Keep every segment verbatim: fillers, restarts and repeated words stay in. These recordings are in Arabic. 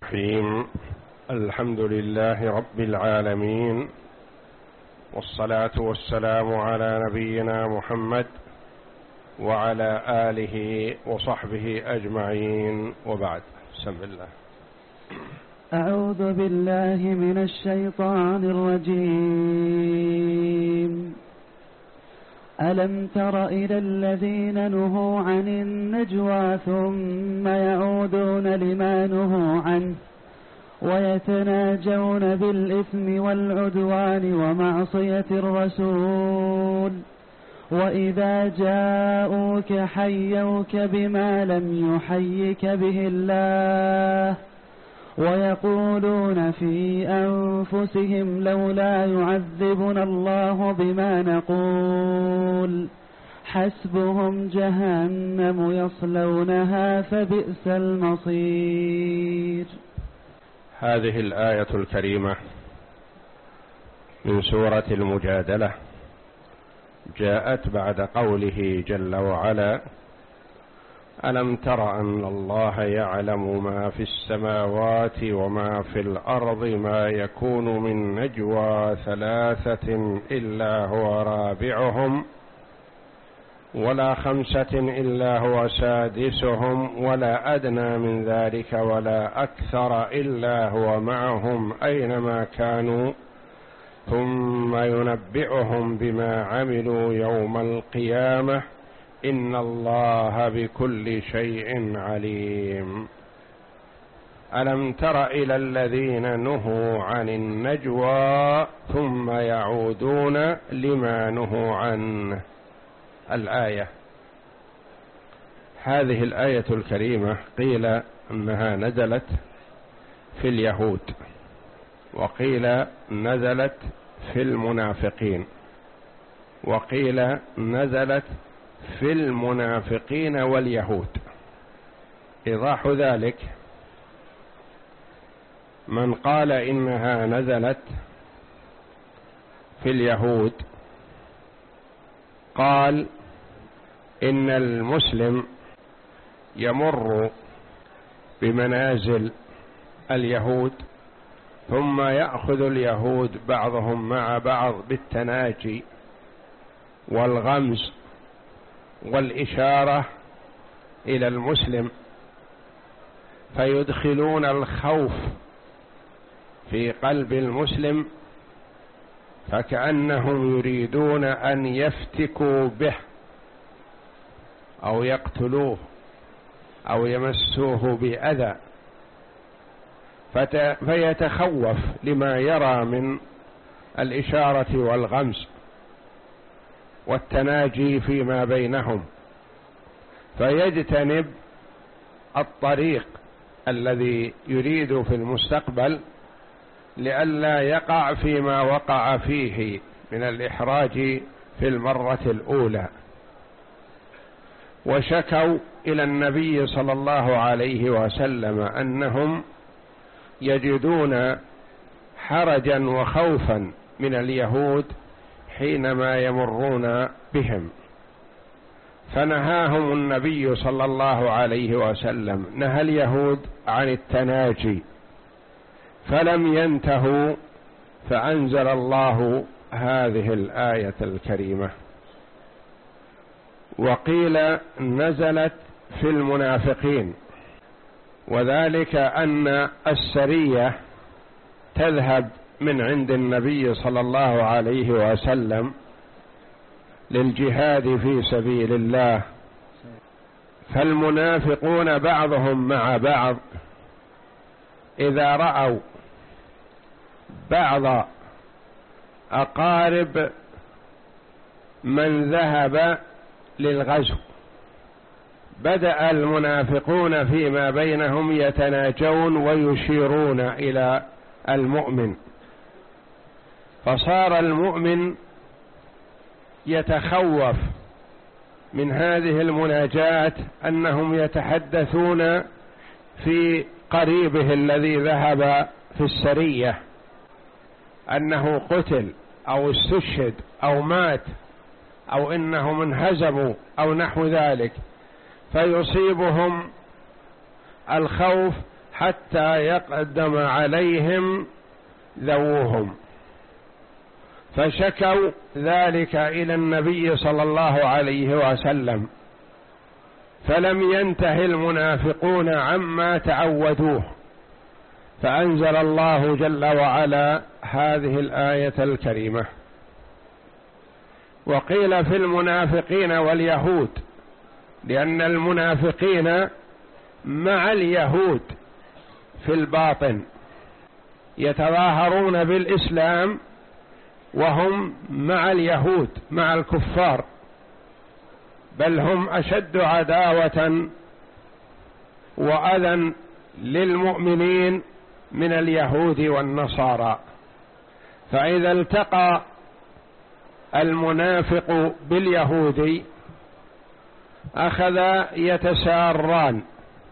الرحيم. الحمد لله رب العالمين، والصلاة والسلام على نبينا محمد وعلى آله وصحبه أجمعين، وبعد. بسم الله. أعوذ بالله من الشيطان الرجيم. ألم تر إلى الذين نهوا عن النجوى ثم يعودون لما نهوا عنه ويتناجون بالإثم والعدوان ومعصية الرسول وإذا جاءوك حيوك بما لم يحيك به الله ويقولون في أنفسهم لولا يعذبنا الله بما نقول حسبهم جهنم يصلونها فبئس المصير. هذه الآية الكريمة من سورة المجادلة جاءت بعد قوله جل وعلا: ألم تر أن الله يعلم ما في السماوات وما في الأرض ما يكون من نجوى ثلاثة إلا هو رابعهم ولا خمسة إلا هو سادسهم ولا أدنى من ذلك ولا أكثر إلا هو معهم أينما كانوا ثم ينبئهم بما عملوا يوم القيامة إن الله بكل شيء عليم. ألم تر إلى الذين نهوا عن النجوى ثم يعودون لما نهوا عنه. الآية هذه الآية الكريمة قيل أنها نزلت في اليهود، وقيل نزلت في المنافقين، وقيل نزلت في المنافقين واليهود. إيضاح ذلك: من قال إنها نزلت في اليهود قال إن المسلم يمر بمنازل اليهود ثم يأخذ اليهود بعضهم مع بعض بالتناجي والغمز والإشارة إلى المسلم، فيدخلون الخوف في قلب المسلم فكأنهم يريدون أن يفتكوا به أو يقتلوه أو يمسوه بأذى، فيتخوف لما يرى من الإشارة والغمز والتناجي فيما بينهم، فيجتنب الطريق الذي يريد في المستقبل لئلا يقع فيما وقع فيه من الإحراج في المرة الأولى. وشكوا إلى النبي صلى الله عليه وسلم أنهم يجدون حرجا وخوفا من اليهود حينما يمرون بهم، فنهاهم النبي صلى الله عليه وسلم، نهى اليهود عن التناجي فلم ينتهوا، فأنزل الله هذه الآية الكريمة. وقيل نزلت في المنافقين، وذلك أن السرية تذهب من عند النبي صلى الله عليه وسلم للجهاد في سبيل الله، فالمنافقون بعضهم مع بعض إذا رأوا بعض أقارب من ذهب للغزو بدأ المنافقون فيما بينهم يتناجون ويشيرون إلى المؤمن، فصار المؤمن يتخوف من هذه المناجاة أنهم يتحدثون في قريبه الذي ذهب في السرية أنه قتل أو استشهد أو مات أو إنهم انهزموا أو نحو ذلك، فيصيبهم الخوف حتى يقدم عليهم ذووهم، فشكوا ذلك إلى النبي صلى الله عليه وسلم، فلم ينته المنافقون عما تعودوه، فأنزل الله جل وعلا هذه الآية الكريمة. وقيل في المنافقين واليهود، لأن المنافقين مع اليهود في الباطن، يتظاهرون بالإسلام وهم مع اليهود مع الكفار، بل هم أشد عداوة وأذى للمؤمنين من اليهود والنصارى. فإذا التقى المنافق باليهودي أخذ يتساران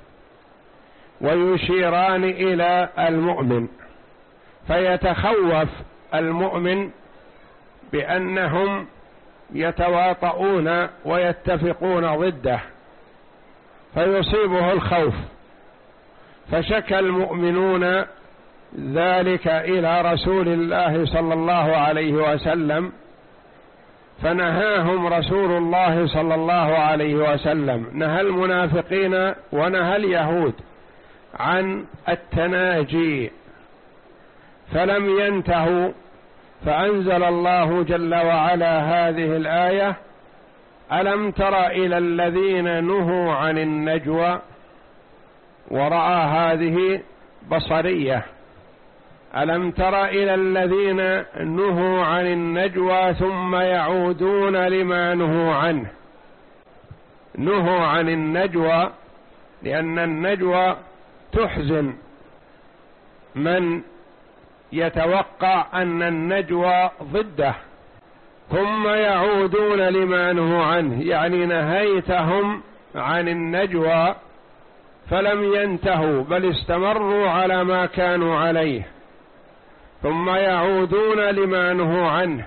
ويشيران إلى المؤمن، فيتخوف المؤمن بأنهم يتواطؤون ويتفقون ضده، فيصيبه الخوف، فشكى المؤمنون ذلك إلى رسول الله صلى الله عليه وسلم، فنهاهم رسول الله صلى الله عليه وسلم، نهى المنافقين ونهى اليهود عن التناجي، فلم ينتهوا، فأنزل الله جل وعلا هذه الآية: ألم تر إلى الذين نهوا عن النجوى، ورأى هذه بصرية، ألم تر إلى الذين نهوا عن النجوى ثم يعودون لما نهوا عنه. نهوا عن النجوى لأن النجوى تحزن من يتوقع أن النجوى ضده، ثم يعودون لما نهوا عنه، يعني نهيتهم عن النجوى فلم ينتهوا بل استمروا على ما كانوا عليه، ثم يعودون لما نهوا عنه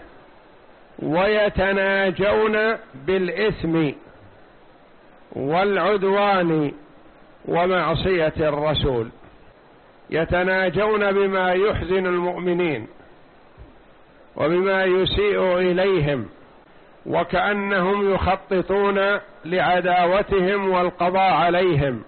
ويتناجون بالإثم والعدوان ومعصية الرسول، يتناجون بما يحزن المؤمنين وبما يسيء إليهم، وكأنهم يخططون لعداوتهم والقضاء عليهم،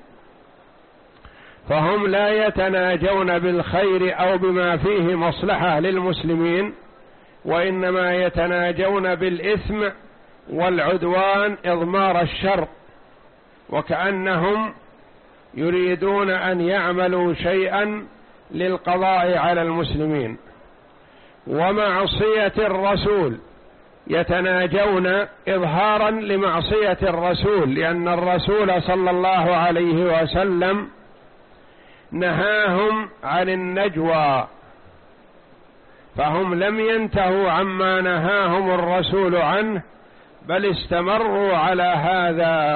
فهم لا يتناجون بالخير أو بما فيه مصلحة للمسلمين، وإنما يتناجون بالإثم والعدوان إضمار الشر، وكأنهم يريدون أن يعملوا شيئا للقضاء على المسلمين. ومعصية الرسول، يتناجون إظهارا لمعصية الرسول، لأن الرسول صلى الله عليه وسلم نهاهم عن النجوى، فهم لم ينتهوا عما نهاهم الرسول عنه، بل استمروا على هذا،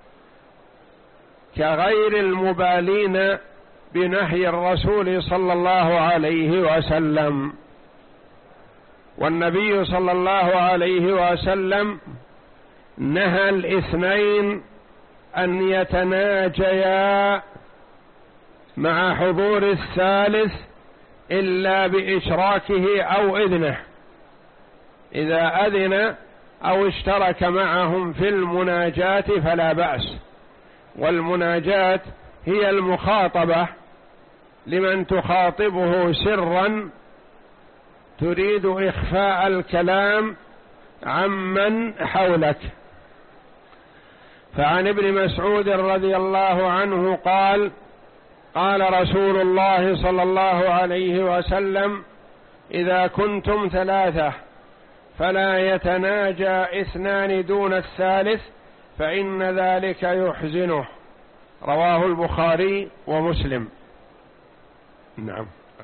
كغير المبالين بنهي الرسول صلى الله عليه وسلم. والنبي صلى الله عليه وسلم نهى الاثنين أن يتناجيا مع حضور الثالث إلا بإشراكه أو إذنه، إذا أذن أو اشترك معهم في المناجاة فلا بأس. والمناجاة هي المخاطبة لمن تخاطبه سرا تريد إخفاء الكلام عمن حولك. فعن ابن مسعود رضي الله عنه قال: قال رسول الله صلى الله عليه وسلم: إذا كنتم ثلاثة فلا يتناجى اثنان دون الثالث فإن ذلك يحزنه. رواه البخاري ومسلم. نعم.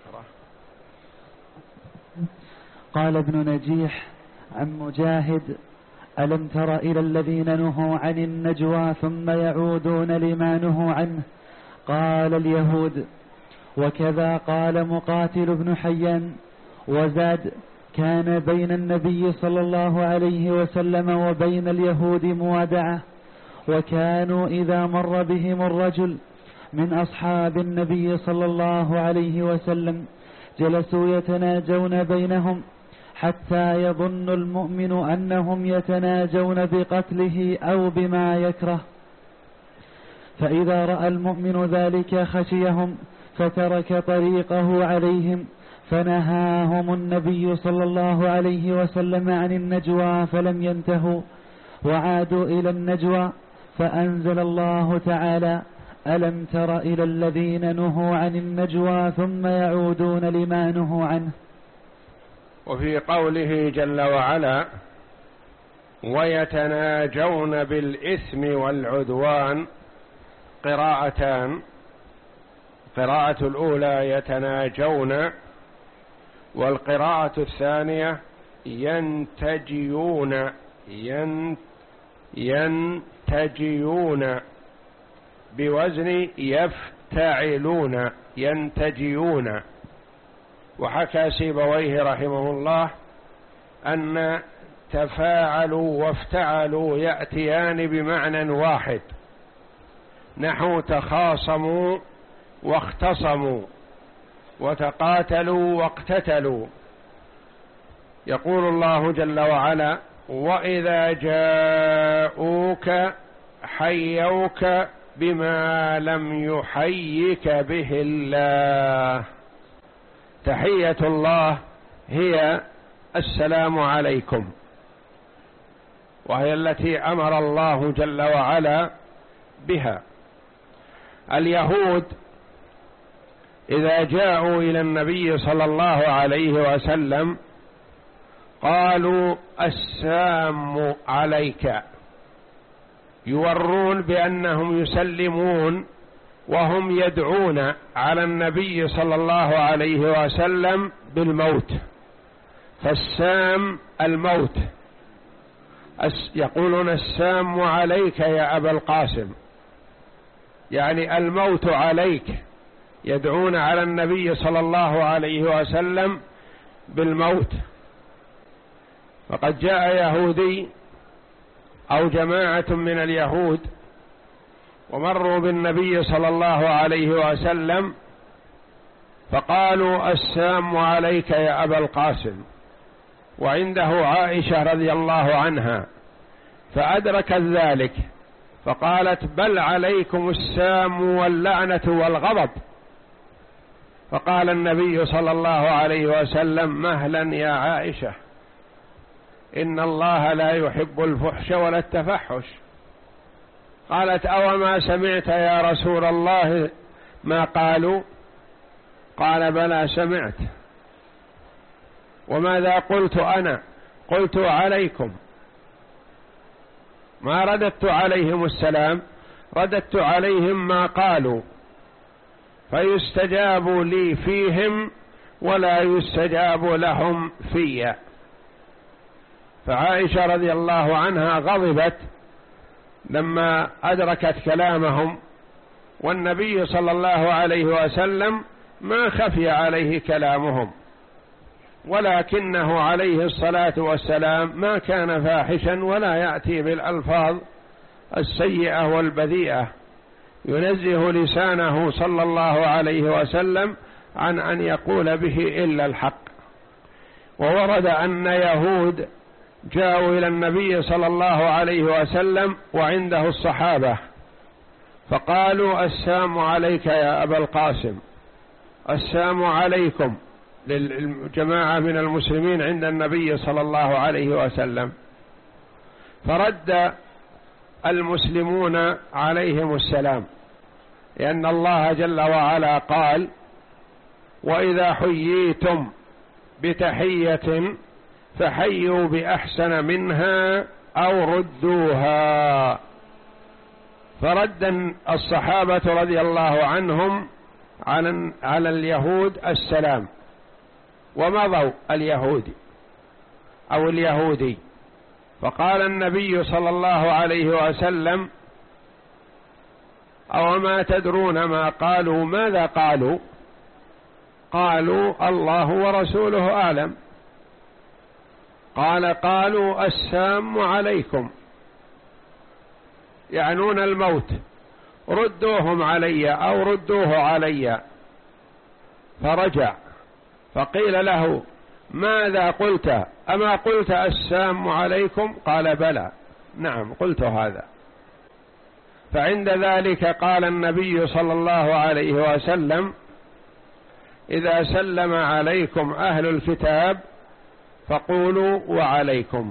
قال ابن نجيح عن مجاهد: ألم تر إلى الذين نهوا عن النجوى ثم يعودون لما نهوا عنه؟ قال: اليهود. وكذا قال مقاتل بن حيان. وزاد: كان بين النبي صلى الله عليه وسلم وبين اليهود موادعة، وكانوا إذا مر بهم الرجل من أصحاب النبي صلى الله عليه وسلم جلسوا يتناجون بينهم حتى يظن المؤمن أنهم يتناجون بقتله أو بما يكره، فإذا رأى المؤمن ذلك خشيهم فترك طريقه عليهم، فنهاهم النبي صلى الله عليه وسلم عن النجوى فلم ينتهوا وعادوا إلى النجوى، فأنزل الله تعالى: ألم تر إلى الذين نهوا عن النجوى ثم يعودون لما نهوا عنه. وفي قوله جل وعلا: ويتناجون بالإثم والعدوان قراءتان، قراءة الأولى يتناجون، والقراءة الثانية ينتجيون ين ينتجيون بوزن يفتعلون ينتجيون. وحكى سيبويه رحمه الله أن تفاعلوا وافتعلوا يأتيان بمعنى واحد، نحو تخاصموا واختصموا وتقاتلوا واقتتلوا. يقول الله جل وعلا: وإذا جاءوك حيوك بما لم يحيك به الله. تحية الله هي السلام عليكم، وهي التي أمر الله جل وعلا بها. اليهود إذا جاءوا إلى النبي صلى الله عليه وسلم قالوا: السام عليك، يورون بأنهم يسلمون وهم يدعون على النبي صلى الله عليه وسلم بالموت، فالسام الموت. يقولون: السام عليك يا أبا القاسم، يعني الموت عليك، يدعون على النبي صلى الله عليه وسلم بالموت. فقد جاء يهودي أو جماعة من اليهود ومروا بالنبي صلى الله عليه وسلم فقالوا: السام عليك يا أبا القاسم، وعنده عائشة رضي الله عنها، فأدركت ذلك فقالت: بل عليكم السام واللعنة والغضب. فقال النبي صلى الله عليه وسلم: مهلا يا عائشة، إن الله لا يحب الفحش ولا التفحش. قالت: أو ما سمعت يا رسول الله ما قالوا؟ قال: بلى سمعت. وماذا قلت أنا؟ قلت عليكم، ما رددت عليهم السلام، رددت عليهم ما قالوا، فيستجاب لي فيهم ولا يستجاب لهم في. فعائشة رضي الله عنها غضبت لما أدركت كلامهم، والنبي صلى الله عليه وسلم ما خفي عليه كلامهم، ولكنه عليه الصلاة والسلام ما كان فاحشا ولا يأتي بالألفاظ السيئة والبذيئة، ينزه لسانه صلى الله عليه وسلم عن أن يقول به إلا الحق. وورد أن يهود جاءوا إلى النبي صلى الله عليه وسلم وعنده الصحابة فقالوا: السام عليك يا أبا القاسم، السام عليكم، للجماعة من المسلمين عند النبي صلى الله عليه وسلم. فرد المسلمون عليهم السلام، لأن الله جل وعلا قال: وإذا حييتم بتحية فحيوا بأحسن منها أو ردوها. فرد الصحابة رضي الله عنهم على اليهود السلام، ومضوا اليهودي أو اليهودي. فقال النبي صلى الله عليه وسلم: أو ما تدرون ما قالوا؟ ماذا قالوا؟ قالوا: الله ورسوله أعلم. قال: قالوا: السام عليكم، يعنون الموت. ردوهم علي أو ردوه علي. فرجع فقيل له ماذا قلت؟ أما قلت السلام عليكم؟ قال بلى، نعم قلت هذا. فعند ذلك قال النبي صلى الله عليه وسلم إذا سلم عليكم أهل الكتاب فقولوا وعليكم،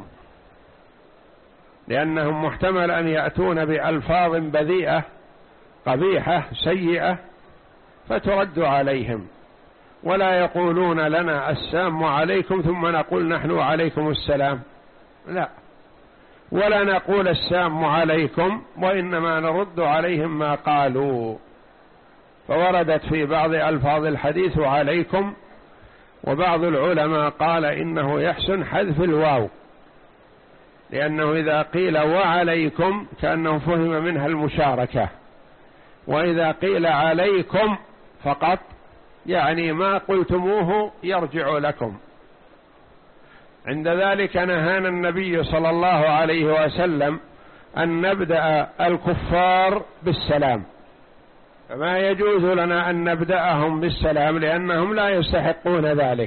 لأنهم محتمل أن يأتون بألفاظ بذيئة قبيحة سيئة فترد عليهم، ولا يقولون لنا السلام عليكم ثم نقول نحن وعليكم السلام، لا، ولا نقول السلام عليكم وإنما نرد عليهم ما قالوا. فوردت في بعض ألفاظ الحديث عليكم، وبعض العلماء قال إنه يحسن حذف الواو، لأنه إذا قيل وعليكم كأنه فهم منها المشاركة، وإذا قيل عليكم فقط يعني ما قلتموه يرجع لكم. عند ذلك نهانا النبي صلى الله عليه وسلم أن نبدأ الكفار بالسلام، فما يجوز لنا أن نبدأهم بالسلام لأنهم لا يستحقون ذلك،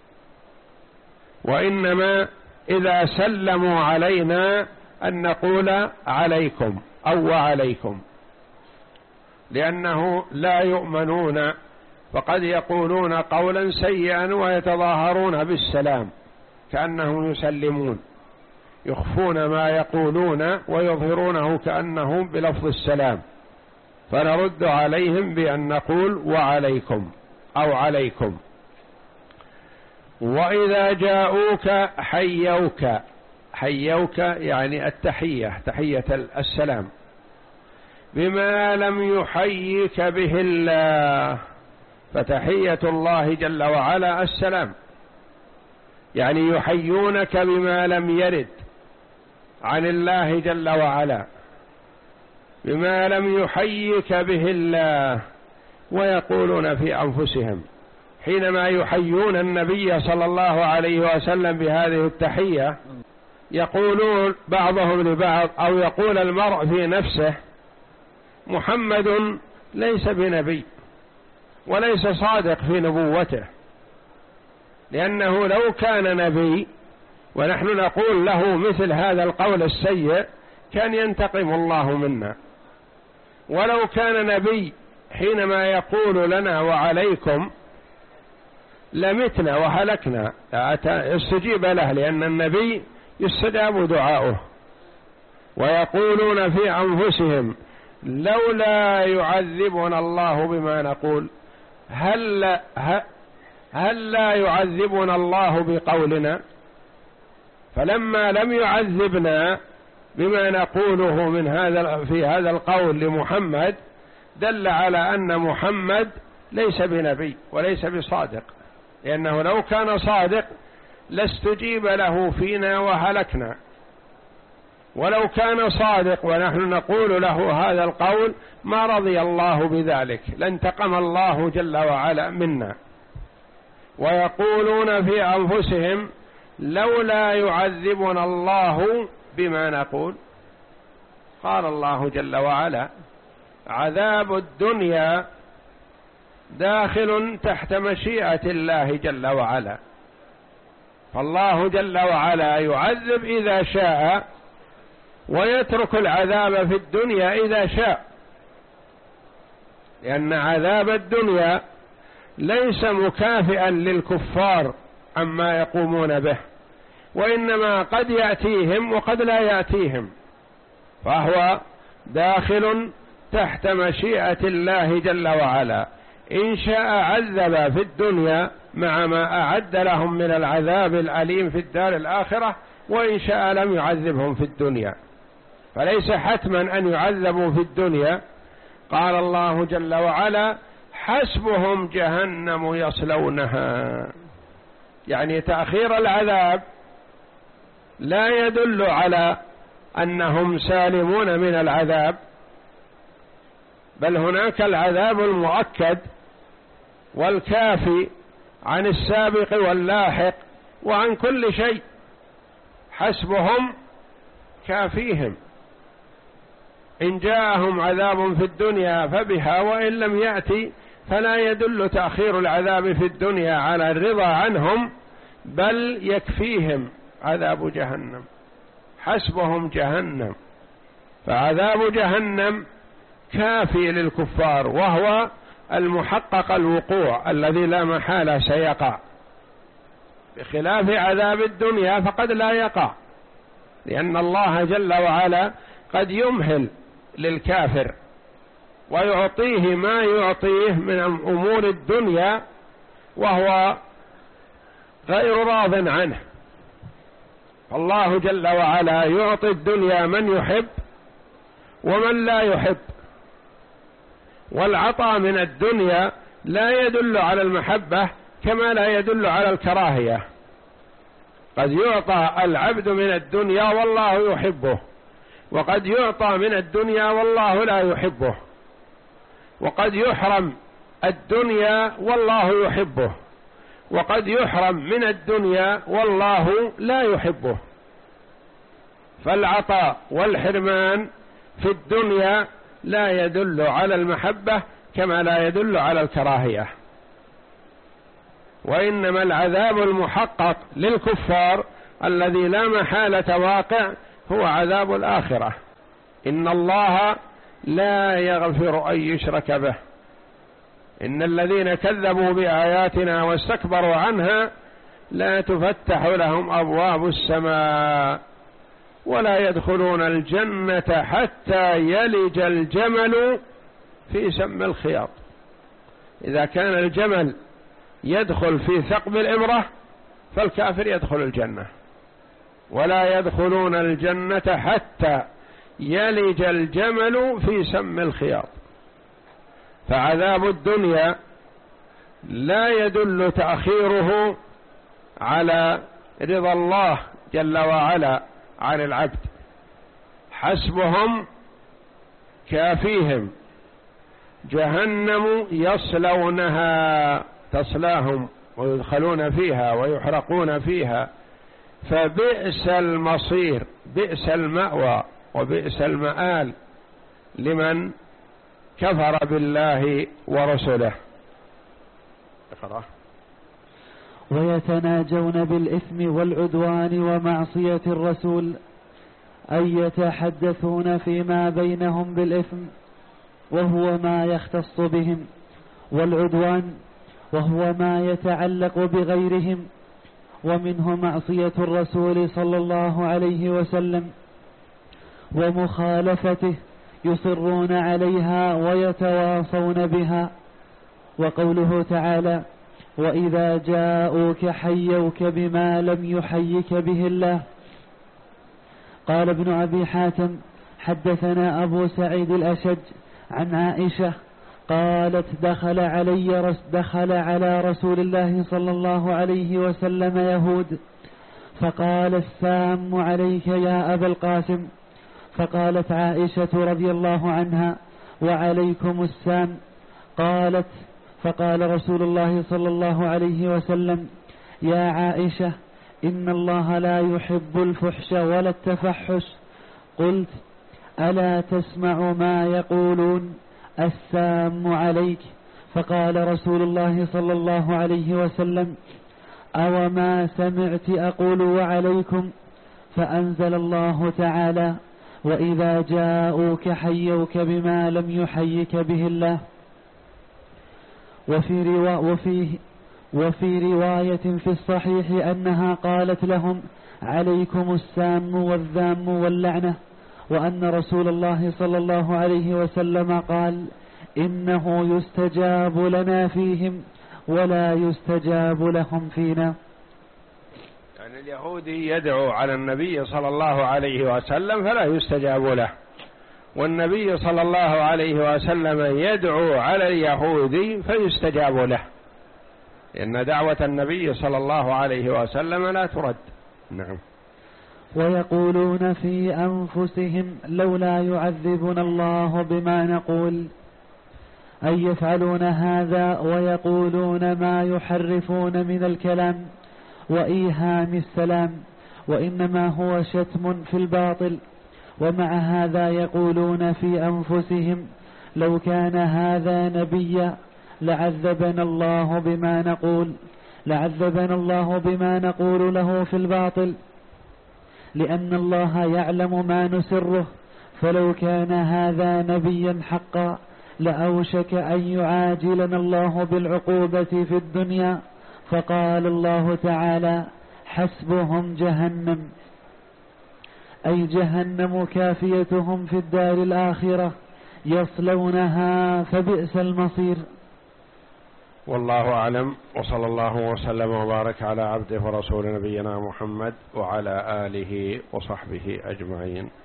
وإنما إذا سلموا علينا أن نقول عليكم أو وعليكم، لأنه لا يؤمنون، فقد يقولون قولا سيئا ويتظاهرون بالسلام كأنهم يسلمون، يخفون ما يقولون ويظهرونه كأنه بلفظ السلام، فنرد عليهم بأن نقول وعليكم أو عليكم. وإذا جاءوك حيوك، حيوك يعني التحية، تحية السلام، بما لم يحيك به الله، فتحية الله جل وعلا السلام، يعني يحيونك بما لم يرد عن الله جل وعلا، بما لم يحيك به الله. ويقولون في أنفسهم حينما يحيون النبي صلى الله عليه وسلم بهذه التحية، يقولون بعضهم لبعض أو يقول المرء في نفسه محمد ليس بنبي وليس صادق في نبوته، لأنه لو كان نبي ونحن نقول له مثل هذا القول السيء كان ينتقم الله منا، ولو كان نبي حينما يقول لنا وعليكم لمتنا وهلكنا، استجيب له، لأن النبي يستجاب دعاؤه. ويقولون في أنفسهم لولا يعذبنا الله بما نقول، هل هل لا يعذبنا الله بقولنا؟ فلما لم يعذبنا بما نقوله من هذا في هذا القول لمحمد دل على أن محمد ليس بنبي وليس بصادق، لأنه لو كان صادق لاستجيب له فينا وهلكنا، ولو كان صادق ونحن نقول له هذا القول ما رضي الله بذلك، لانتقم الله جل وعلا منا. ويقولون في أنفسهم لولا يعذبنا الله بما نقول. قال الله جل وعلا عذاب الدنيا داخل تحت مشيئة الله جل وعلا، فالله جل وعلا يعذب إذا شاء ويترك العذاب في الدنيا إذا شاء، لأن عذاب الدنيا ليس مكافئا للكفار عما يقومون به، وإنما قد يأتيهم وقد لا يأتيهم، فهو داخل تحت مشيئة الله جل وعلا. إن شاء عذب في الدنيا مع ما أعد لهم من العذاب الأليم في الدار الآخرة، وإن شاء لم يعذبهم في الدنيا، فليس حتما أن يعذبوا في الدنيا. قال الله جل وعلا حسبهم جهنم يصلونها، يعني تأخير العذاب لا يدل على أنهم سالمون من العذاب، بل هناك العذاب المؤكد والكافي عن السابق واللاحق وعن كل شيء، حسبهم كافيهم. إن جاءهم عذاب في الدنيا فبها، وإن لم يأتي فلا يدل تأخير العذاب في الدنيا على الرضا عنهم، بل يكفيهم عذاب جهنم، حسبهم جهنم. فعذاب جهنم كافي للكفار، وهو المحقق الوقوع الذي لا محالة سيقع، بخلاف عذاب الدنيا فقد لا يقع، لأن الله جل وعلا قد يمهل للكافر ويعطيه ما يعطيه من أمور الدنيا وهو غير راض عنه. الله جل وعلا يعطي الدنيا من يحب ومن لا يحب، والعطاء من الدنيا لا يدل على المحبة كما لا يدل على الكراهية. قد يعطى العبد من الدنيا والله يحبه، وقد يعطى من الدنيا والله لا يحبه، وقد يحرم الدنيا والله يحبه، وقد يحرم من الدنيا والله لا يحبه. فالعطاء والحرمان في الدنيا لا يدل على المحبة كما لا يدل على الكراهية، وإنما العذاب المحقق للكفار الذي لا محالة واقع هو عذاب الآخرة. إن الله لا يغفر أن يشرك به، إن الذين كذبوا بآياتنا واستكبروا عنها لا تفتح لهم أبواب السماء ولا يدخلون الجنة حتى يلج الجمل في سم الخياط. إذا كان الجمل يدخل في ثقب الإبرة فالكافر يدخل الجنة، ولا يدخلون الجنة حتى يلج الجمل في سم الخياط. فعذاب الدنيا لا يدل تأخيره على رضا الله جل وعلا عن العبد، حسبهم كافيهم جهنم يصلونها، تصلاهم ويدخلون فيها ويحرقون فيها، فبئس المصير، بئس المأوى وبئس المآل لمن كفر بالله ورسله. اقرأ. ويتناجون بالإثم والعدوان ومعصية الرسول، أي يتحدثون فيما بينهم بالإثم وهو ما يختص بهم، والعدوان وهو ما يتعلق بغيرهم، ومنه معصية الرسول صلى الله عليه وسلم ومخالفته، يصرون عليها ويتواصون بها. وقوله تعالى: وإذا جاءوك حيوك بما لم يحيك به الله. قال ابن أبي حاتم: حدثنا أبو سعيد الأشج عن عائشة قالت: دخل علي رس دخل على رسول الله صلى الله عليه وسلم يهود، فقال: السام عليك يا أبا القاسم. فقالت عائشة رضي الله عنها: وعليكم السام. قالت: فقال رسول الله صلى الله عليه وسلم: يا عائشة، إن الله لا يحب الفحش ولا التفحش. قلت: ألا تسمع ما يقولون السام عليك؟ فقال رسول الله صلى الله عليه وسلم: أو ما سمعت أقول وعليكم؟ فأنزل الله تعالى: وإذا جاءوك حيوك بما لم يحيك به الله. وفي, روا وفي, وفي رواية في الصحيح أنها قالت لهم: عليكم السام والذام واللعنة. وأن رسول الله صلى الله عليه وسلم قال: إنه يستجاب لنا فيهم ولا يستجاب لهم فينا. يعني اليهودي يدعو على النبي صلى الله عليه وسلم فلا يستجاب له، والنبي صلى الله عليه وسلم يدعو على اليهودي فيستجاب له، لأن دعوة النبي صلى الله عليه وسلم لا ترد. نعم. ويقولون في أنفسهم: لولا يعذبنا الله بما نقول، أي يفعلون هذا ويقولون ما يحرفون من الكلام وإيهام السلام، وإنما هو شتم في الباطل. ومع هذا يقولون في أنفسهم لو كان هذا نبيا لعذبنا الله بما نقول لعذبنا الله بما نقول له في الباطل، لأن الله يعلم ما نسره، فلو كان هذا نبيا حقا لأوشك أن يعاجلنا الله بالعقوبة في الدنيا. فقال الله تعالى: حسبهم جهنم، أي جهنم كافيتهم في الدار الآخرة يصلونها فبئس المصير. والله أعلم، وصلى الله وسلم وبارك على عبده ورسول نبينا محمد وعلى آله وصحبه أجمعين.